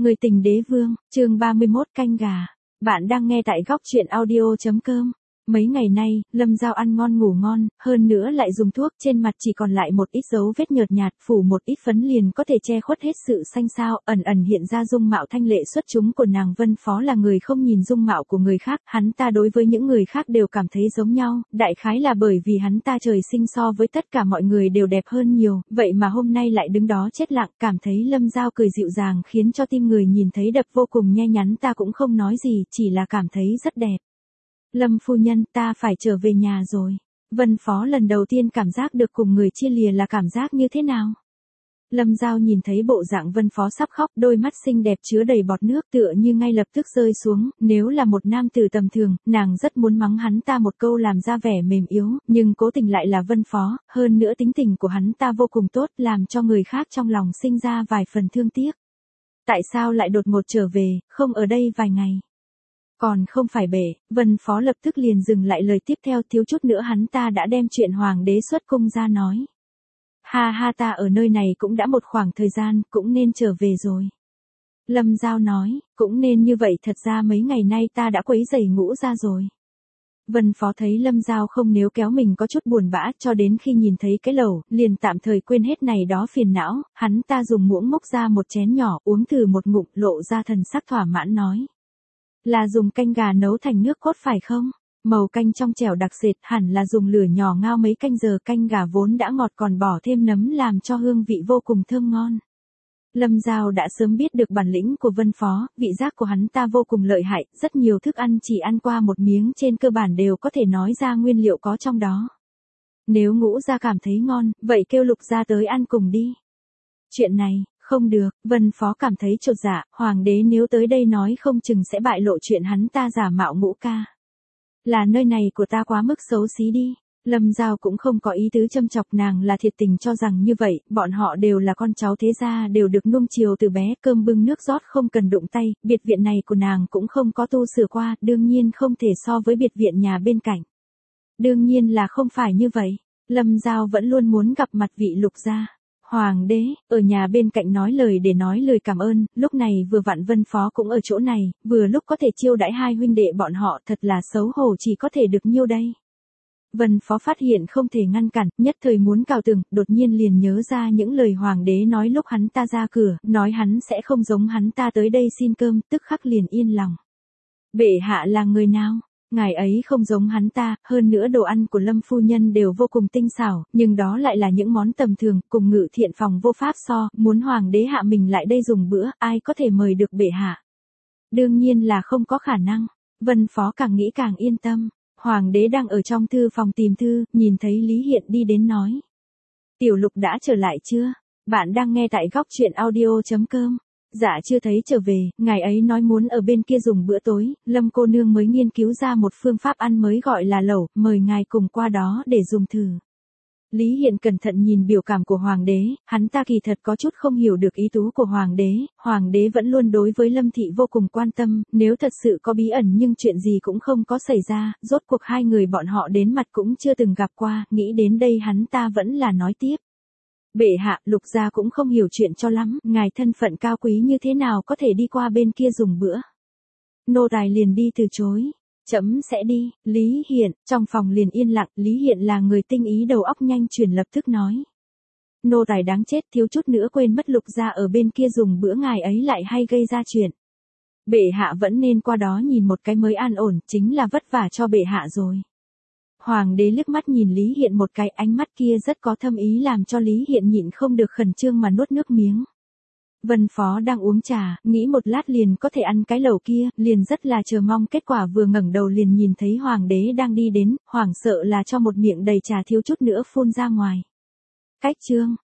Người tình đế vương, chương 31 canh gà. Bạn đang nghe tại góc truyện audio.com. Mấy ngày nay, Lâm Giao ăn ngon ngủ ngon, hơn nữa lại dùng thuốc, trên mặt chỉ còn lại một ít dấu vết nhợt nhạt, phủ một ít phấn liền có thể che khuất hết sự xanh xao, ẩn ẩn hiện ra dung mạo thanh lệ xuất chúng của nàng. Vân Phó là người không nhìn dung mạo của người khác, hắn ta đối với những người khác đều cảm thấy giống nhau, đại khái là bởi vì hắn ta trời sinh so với tất cả mọi người đều đẹp hơn nhiều, vậy mà hôm nay lại đứng đó chết lặng, cảm thấy Lâm Giao cười dịu dàng khiến cho tim người nhìn thấy đập vô cùng nhe nhắn. Ta cũng không nói gì, chỉ là cảm thấy rất đẹp. Lâm phu nhân, ta phải trở về nhà rồi. Vân Phó lần đầu tiên cảm giác được cùng người chia lìa là cảm giác như thế nào. Lâm Giao nhìn thấy bộ dạng Vân Phó sắp khóc, đôi mắt xinh đẹp chứa đầy bọt nước tựa như ngay lập tức rơi xuống, nếu là một nam tử tầm thường, nàng rất muốn mắng hắn ta một câu làm ra vẻ mềm yếu, nhưng cố tình lại là Vân Phó, hơn nữa tính tình của hắn ta vô cùng tốt, làm cho người khác trong lòng sinh ra vài phần thương tiếc. Tại sao lại đột ngột trở về, không ở đây vài ngày? Còn không phải bể, Vân Phó lập tức liền dừng lại lời tiếp theo, thiếu chút nữa hắn ta đã đem chuyện hoàng đế xuất cung ra nói. Ha ha, ta ở nơi này cũng đã một khoảng thời gian, cũng nên trở về rồi. Lâm Giao nói, cũng nên như vậy, thật ra mấy ngày nay ta đã quấy rầy ngũ ra rồi. Vân Phó thấy Lâm Giao không níu kéo mình có chút buồn bã, cho đến khi nhìn thấy cái lẩu, liền tạm thời quên hết này đó phiền não, hắn ta dùng muỗng múc ra một chén nhỏ, uống thử một ngụm, lộ ra thần sắc thỏa mãn nói. Là dùng canh gà nấu thành nước cốt phải không? Màu canh trong trẻo đặc sệt, hẳn là dùng lửa nhỏ ngao mấy canh giờ, canh gà vốn đã ngọt còn bỏ thêm nấm làm cho hương vị vô cùng thơm ngon. Lâm Giao đã sớm biết được bản lĩnh của Vân Phó, vị giác của hắn ta vô cùng lợi hại, rất nhiều thức ăn chỉ ăn qua một miếng trên cơ bản đều có thể nói ra nguyên liệu có trong đó. Nếu ngũ gia cảm thấy ngon, vậy kêu Lục gia tới ăn cùng đi. Chuyện này, không được, Vân Phó cảm thấy chột dạ, hoàng đế nếu tới đây nói không chừng sẽ bại lộ chuyện hắn ta giả mạo Ngũ ca. Là nơi này của ta quá mức xấu xí đi. Lâm Giao cũng không có ý tứ châm chọc, nàng là thiệt tình cho rằng như vậy, bọn họ đều là con cháu thế gia, đều được nuông chiều từ bé, cơm bưng nước rót không cần đụng tay, biệt viện này của nàng cũng không có tu sửa qua, đương nhiên không thể so với biệt viện nhà bên cạnh. Đương nhiên là không phải như vậy, Lâm Giao vẫn luôn muốn gặp mặt vị Lục gia. Hoàng đế, ở nhà bên cạnh nói lời để nói lời cảm ơn, lúc này vừa vặn Vân Phó cũng ở chỗ này, vừa lúc có thể chiêu đãi hai huynh đệ bọn họ, thật là xấu hổ chỉ có thể được nhiêu đây. Vân Phó phát hiện không thể ngăn cản, nhất thời muốn cào tường, đột nhiên liền nhớ ra những lời hoàng đế nói lúc hắn ta ra cửa, nói hắn sẽ không giống hắn ta tới đây xin cơm, tức khắc liền yên lòng. Bệ hạ là người nào? Ngài ấy không giống hắn ta, hơn nữa đồ ăn của Lâm phu nhân đều vô cùng tinh xảo, nhưng đó lại là những món tầm thường, cùng Ngự Thiện phòng vô pháp so, muốn hoàng đế hạ mình lại đây dùng bữa, ai có thể mời được bệ hạ? Đương nhiên là không có khả năng. Vân Phó càng nghĩ càng yên tâm. Hoàng đế đang ở trong thư phòng tìm thư, nhìn thấy Lý Hiện đi đến nói. Tiểu Lục đã trở lại chưa? Bạn đang nghe tại góc truyện audio.com. Dạ chưa thấy trở về, ngài ấy nói muốn ở bên kia dùng bữa tối, Lâm cô nương mới nghiên cứu ra một phương pháp ăn mới gọi là lẩu, mời ngài cùng qua đó để dùng thử. Lý Hiện cẩn thận nhìn biểu cảm của hoàng đế, hắn ta kỳ thật có chút không hiểu được ý tứ của hoàng đế vẫn luôn đối với Lâm thị vô cùng quan tâm, nếu thật sự có bí ẩn nhưng chuyện gì cũng không có xảy ra, rốt cuộc hai người bọn họ đến mặt cũng chưa từng gặp qua, nghĩ đến đây hắn ta vẫn là nói tiếp. Bệ hạ, Lục gia cũng không hiểu chuyện cho lắm, ngài thân phận cao quý như thế nào có thể đi qua bên kia dùng bữa. Nô tài liền đi từ chối. Chấm sẽ đi, Lý Hiện, trong phòng liền yên lặng, Lý Hiện là người tinh ý đầu óc nhanh chuyển lập tức nói. Nô tài đáng chết, thiếu chút nữa quên mất Lục gia ở bên kia dùng bữa, ngài ấy lại hay gây ra chuyện. Bệ hạ vẫn nên qua đó nhìn một cái mới an ổn, chính là vất vả cho bệ hạ rồi. Hoàng đế liếc mắt nhìn Lý Hiện một cái, ánh mắt kia rất có thâm ý làm cho Lý Hiện nhịn không được khẩn trương mà nuốt nước miếng. Vân Phó đang uống trà, nghĩ một lát liền có thể ăn cái lẩu kia, liền rất là chờ mong, kết quả vừa ngẩng đầu liền nhìn thấy hoàng đế đang đi đến, hoảng sợ là cho một miệng đầy trà thiếu chút nữa phun ra ngoài. Cách chương,